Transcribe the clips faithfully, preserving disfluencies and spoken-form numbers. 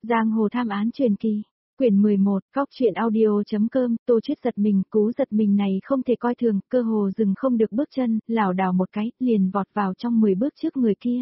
Giang hồ tham án truyền kỳ, quyển mười một, Cóc truyện audio.com, Tô Chuyết giật mình, cú giật mình này không thể coi thường, cơ hồ dừng không được bước chân, lảo đảo một cái, liền vọt vào trong mười bước trước người kia.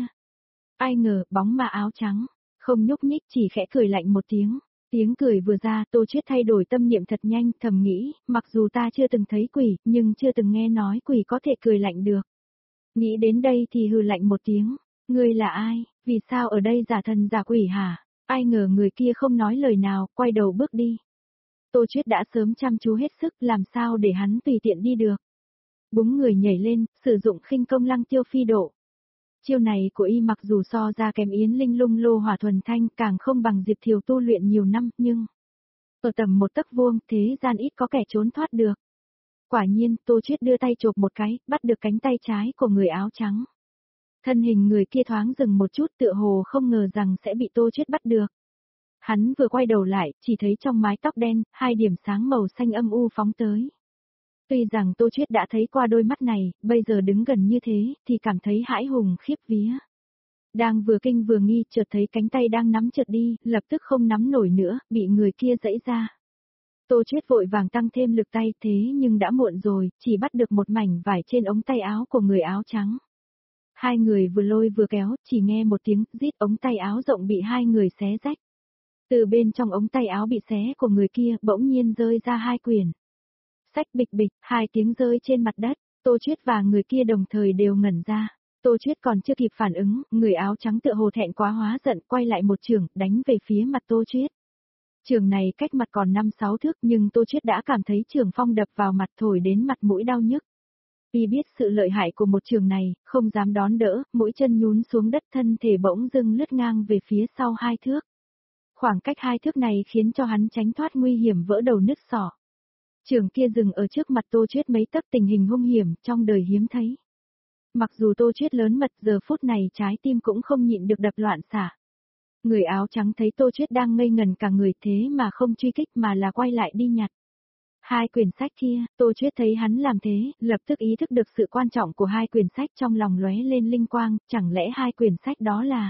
Ai ngờ, bóng ma áo trắng, không nhúc nhích chỉ khẽ cười lạnh một tiếng. Tiếng cười vừa ra, Tô Chuyết thay đổi tâm niệm thật nhanh, thầm nghĩ, mặc dù ta chưa từng thấy quỷ, nhưng chưa từng nghe nói quỷ có thể cười lạnh được. Nghĩ đến đây thì hừ lạnh một tiếng, ngươi là ai, vì sao ở đây giả thần giả quỷ hả? Ai ngờ người kia không nói lời nào, quay đầu bước đi. Tô Chuyết đã sớm chăm chú hết sức, làm sao để hắn tùy tiện đi được. Búng người nhảy lên, sử dụng khinh công lăng tiêu phi độ. Chiêu này của y mặc dù so ra kém Yến Linh Lung Lô Hỏa Thuần Thanh, càng không bằng Diệp Thiều tu luyện nhiều năm, nhưng ở tầm một tấc vuông, thế gian ít có kẻ trốn thoát được. Quả nhiên, Tô Chuyết đưa tay chộp một cái, bắt được cánh tay trái của người áo trắng. Thân hình người kia thoáng dừng một chút, tựa hồ không ngờ rằng sẽ bị Tô Chuyết bắt được. Hắn vừa quay đầu lại, chỉ thấy trong mái tóc đen, hai điểm sáng màu xanh âm u phóng tới. Tuy rằng Tô Chuyết đã thấy qua đôi mắt này, bây giờ đứng gần như thế, thì cảm thấy hãi hùng khiếp vía. Đang vừa kinh vừa nghi, chợt thấy cánh tay đang nắm chợt đi, lập tức không nắm nổi nữa, bị người kia giãy ra. Tô Chuyết vội vàng tăng thêm lực tay, thế nhưng đã muộn rồi, chỉ bắt được một mảnh vải trên ống tay áo của người áo trắng. Hai người vừa lôi vừa kéo, chỉ nghe một tiếng rít, ống tay áo rộng bị hai người xé rách. Từ bên trong ống tay áo bị xé của người kia, bỗng nhiên rơi ra hai quyển. Sách bịch bịch, hai tiếng rơi trên mặt đất, Tô Chuyết và người kia đồng thời đều ngẩn ra. Tô Chuyết còn chưa kịp phản ứng, người áo trắng tựa hồ thẹn quá hóa giận, quay lại một chưởng, đánh về phía mặt Tô Chuyết. Chưởng này cách mặt còn năm sáu thước, nhưng Tô Chuyết đã cảm thấy chưởng phong đập vào mặt, thổi đến mặt mũi đau nhức. Vì biết sự lợi hại của một chưởng này, không dám đón đỡ, mũi chân nhún xuống đất, thân thể bỗng dưng lướt ngang về phía sau hai thước. Khoảng cách hai thước này khiến cho hắn tránh thoát nguy hiểm vỡ đầu nứt sọ. Chưởng kia dừng ở trước mặt Tô Chuyết mấy tấc, tình hình hung hiểm, trong đời hiếm thấy. Mặc dù Tô Chuyết lớn mật, giờ phút này trái tim cũng không nhịn được đập loạn xạ. Người áo trắng thấy Tô Chuyết đang ngây ngần cả người, thế mà không truy kích mà là quay lại đi nhặt hai quyển sách kia. Tô Chuyết thấy hắn làm thế, lập tức ý thức được sự quan trọng của hai quyển sách, trong lòng lóe lên linh quang, chẳng lẽ hai quyển sách đó là...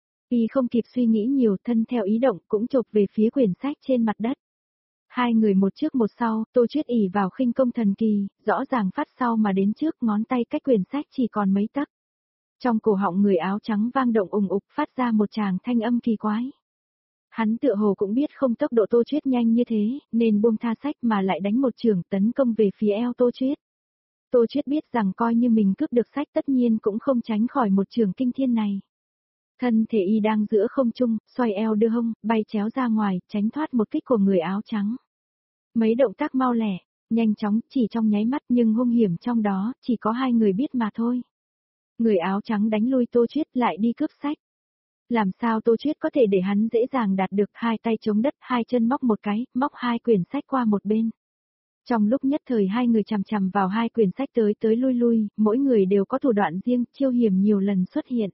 Y không kịp suy nghĩ nhiều, thân theo ý động cũng chộp về phía quyển sách trên mặt đất. Hai người một trước một sau, Tô Chuyết ỷ vào khinh công thần kỳ, rõ ràng phát sau mà đến trước, ngón tay cách quyển sách chỉ còn mấy tấc. Trong cổ họng người áo trắng vang động ùng ục, phát ra một tràng thanh âm kỳ quái. Hắn tựa hồ cũng biết không tốc độ Tô Chuyết nhanh như thế, nên buông tha sách mà lại đánh một chưởng tấn công về phía eo Tô Chuyết. Tô Chuyết biết rằng coi như mình cướp được sách tất nhiên cũng không tránh khỏi một chưởng kinh thiên này. Thân thể y đang giữa không trung, xoay eo đưa hông, bay chéo ra ngoài, tránh thoát một kích của người áo trắng. Mấy động tác mau lẻ, nhanh chóng, chỉ trong nháy mắt, nhưng hung hiểm trong đó, chỉ có hai người biết mà thôi. Người áo trắng đánh lui Tô Chuyết, lại đi cướp sách. Làm sao Tô Chuyết có thể để hắn dễ dàng đạt được, hai tay chống đất, hai chân móc một cái, móc hai quyển sách qua một bên. Trong lúc nhất thời hai người chằm chằm vào hai quyển sách tới tới lui lui, mỗi người đều có thủ đoạn riêng, chiêu hiểm nhiều lần xuất hiện.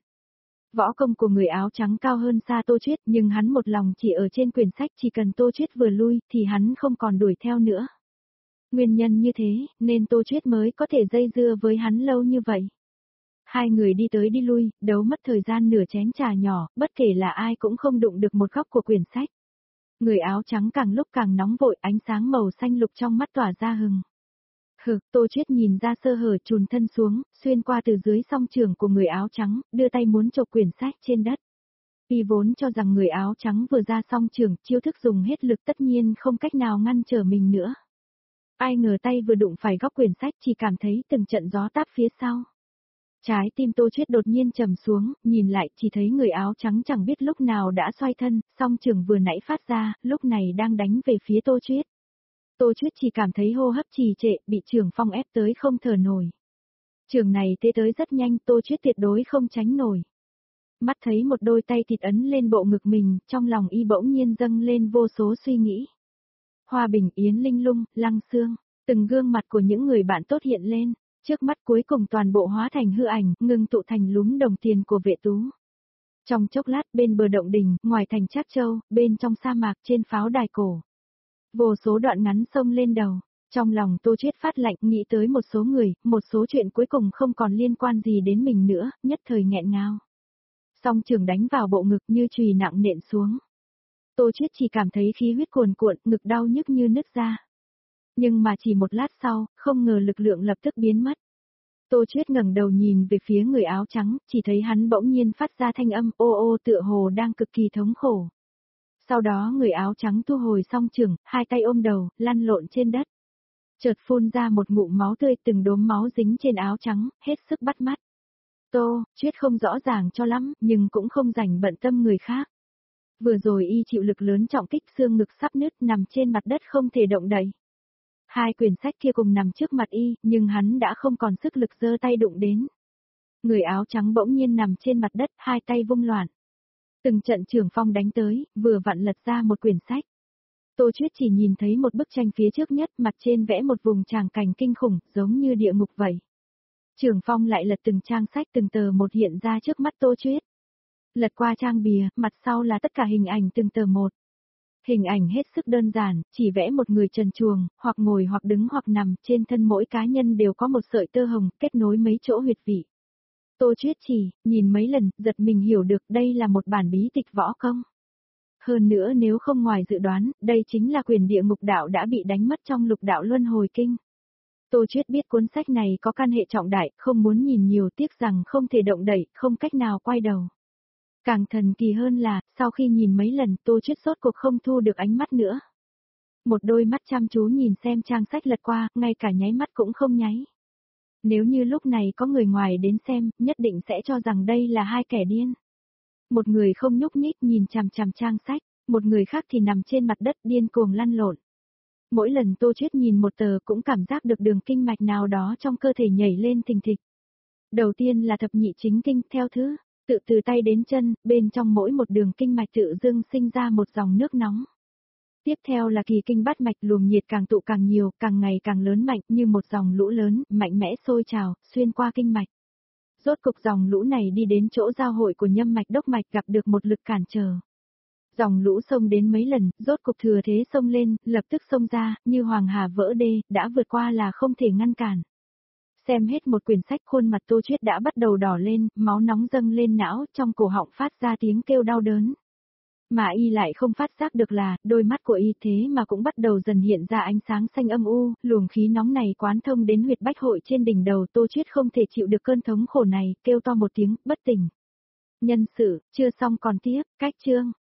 Võ công của người áo trắng cao hơn xa Tô Chuyết, nhưng hắn một lòng chỉ ở trên quyển sách, chỉ cần Tô Chuyết vừa lui, thì hắn không còn đuổi theo nữa. Nguyên nhân như thế, nên Tô Chuyết mới có thể dây dưa với hắn lâu như vậy. Hai người đi tới đi lui, đấu mất thời gian nửa chén trà nhỏ, bất kể là ai cũng không đụng được một góc của quyển sách. Người áo trắng càng lúc càng nóng vội, ánh sáng màu xanh lục trong mắt tỏa ra hừng. Hừ, Tô Chuyết nhìn ra sơ hở, chùn thân xuống, xuyên qua từ dưới song trường của người áo trắng, đưa tay muốn chộp quyển sách trên đất. Y vốn cho rằng người áo trắng vừa ra song trường, chiêu thức dùng hết lực tất nhiên không cách nào ngăn trở mình nữa. Ai ngờ tay vừa đụng phải góc quyển sách, chỉ cảm thấy từng trận gió táp phía sau. Trái tim Tô Chuyết đột nhiên trầm xuống, nhìn lại chỉ thấy người áo trắng chẳng biết lúc nào đã xoay thân, song trường vừa nãy phát ra, lúc này đang đánh về phía Tô Chuyết. Tô Chuyết chỉ cảm thấy hô hấp trì trệ, bị trường phong ép tới không thở nổi. Trường này tê tới rất nhanh, Tô Chuyết tuyệt đối không tránh nổi. Mắt thấy một đôi tay thịt ấn lên bộ ngực mình, trong lòng y bỗng nhiên dâng lên vô số suy nghĩ. Hoa Bình, Yến Linh Lung, Lăng Xương, từng gương mặt của những người bạn tốt hiện lên, trước mắt cuối cùng toàn bộ hóa thành hư ảnh, ngưng tụ thành lúm đồng tiền của Vệ Tú. Trong chốc lát, bên bờ động đình, ngoài thành Trác Châu, bên trong sa mạc, trên pháo đài cổ. Vô số đoạn ngắn xông lên đầu, trong lòng Tô Chuyết phát lạnh, nghĩ tới một số người, một số chuyện cuối cùng không còn liên quan gì đến mình nữa, nhất thời nghẹn ngào. Song trường đánh vào bộ ngực như chùy nặng nện xuống. Tô Chuyết chỉ cảm thấy khí huyết cuồn cuộn, ngực đau nhức như nứt ra. Nhưng mà chỉ một lát sau, không ngờ lực lượng lập tức biến mất. Tô Chuyết ngẩng đầu nhìn về phía người áo trắng, chỉ thấy hắn bỗng nhiên phát ra thanh âm ô ô tựa hồ đang cực kỳ thống khổ. Sau đó người áo trắng thu hồi song chưởng, hai tay ôm đầu, lăn lộn trên đất. Chợt phun ra một ngụm máu tươi, từng đốm máu dính trên áo trắng, hết sức bắt mắt. Tô Chuyết không rõ ràng cho lắm, nhưng cũng không rảnh bận tâm người khác. Vừa rồi y chịu lực lớn trọng kích, xương ngực sắp nứt, nằm trên mặt đất không thể động đậy. Hai quyển sách kia cùng nằm trước mặt y, nhưng hắn đã không còn sức lực giơ tay đụng đến. Người áo trắng bỗng nhiên nằm trên mặt đất, hai tay vung loạn. Từng trận trường phong đánh tới, vừa vặn lật ra một quyển sách. Tô Chuyết chỉ nhìn thấy một bức tranh phía trước nhất, mặt trên vẽ một vùng tràng cảnh kinh khủng, giống như địa ngục vậy. Trường phong lại lật từng trang sách, từng tờ một hiện ra trước mắt Tô Chuyết. Lật qua trang bìa, mặt sau là tất cả hình ảnh từng tờ một. Hình ảnh hết sức đơn giản, chỉ vẽ một người trần truồng, hoặc ngồi hoặc đứng hoặc nằm, trên thân mỗi cá nhân đều có một sợi tơ hồng, kết nối mấy chỗ huyệt vị. Tô Chuyết chỉ, nhìn mấy lần, giật mình hiểu được đây là một bản bí tịch võ công. Hơn nữa nếu không ngoài dự đoán, đây chính là quyền địa ngục đạo đã bị đánh mất trong lục đạo luân hồi kinh. Tô Chuyết biết cuốn sách này có căn hệ trọng đại, không muốn nhìn nhiều, tiếc rằng không thể động đậy, không cách nào quay đầu. Càng thần kỳ hơn là, sau khi nhìn mấy lần, Tô Chuyết sốt cuộc không thu được ánh mắt nữa. Một đôi mắt chăm chú nhìn xem trang sách lật qua, ngay cả nháy mắt cũng không nháy. Nếu như lúc này có người ngoài đến xem, nhất định sẽ cho rằng đây là hai kẻ điên. Một người không nhúc nhích nhìn chằm chằm trang sách, một người khác thì nằm trên mặt đất điên cuồng lăn lộn. Mỗi lần Tô Chuyết nhìn một tờ cũng cảm giác được đường kinh mạch nào đó trong cơ thể nhảy lên thình thịch. Đầu tiên là thập nhị chính kinh, theo thứ tự từ tay đến chân, bên trong mỗi một đường kinh mạch tự dưng sinh ra một dòng nước nóng. Tiếp theo là kỳ kinh bát mạch, luồng nhiệt càng tụ càng nhiều, càng ngày càng lớn mạnh, như một dòng lũ lớn, mạnh mẽ sôi trào, xuyên qua kinh mạch. Rốt cục dòng lũ này đi đến chỗ giao hội của nhâm mạch đốc mạch, gặp được một lực cản trở. Dòng lũ xông đến mấy lần, rốt cục thừa thế xông lên, lập tức xông ra, như hoàng hà vỡ đê, đã vượt qua là không thể ngăn cản. Xem hết một quyển sách, khuôn mặt Tô Chuyết đã bắt đầu đỏ lên, máu nóng dâng lên não, trong cổ họng phát ra tiếng kêu đau đớn. Mà y lại không phát giác được là, đôi mắt của y thế mà cũng bắt đầu dần hiện ra ánh sáng xanh âm u, luồng khí nóng này quán thông đến huyệt bách hội trên đỉnh đầu. Tô Chuyết không thể chịu được cơn thống khổ này, kêu to một tiếng, bất tỉnh. Nhân sự, chưa xong còn tiếp, cách chương.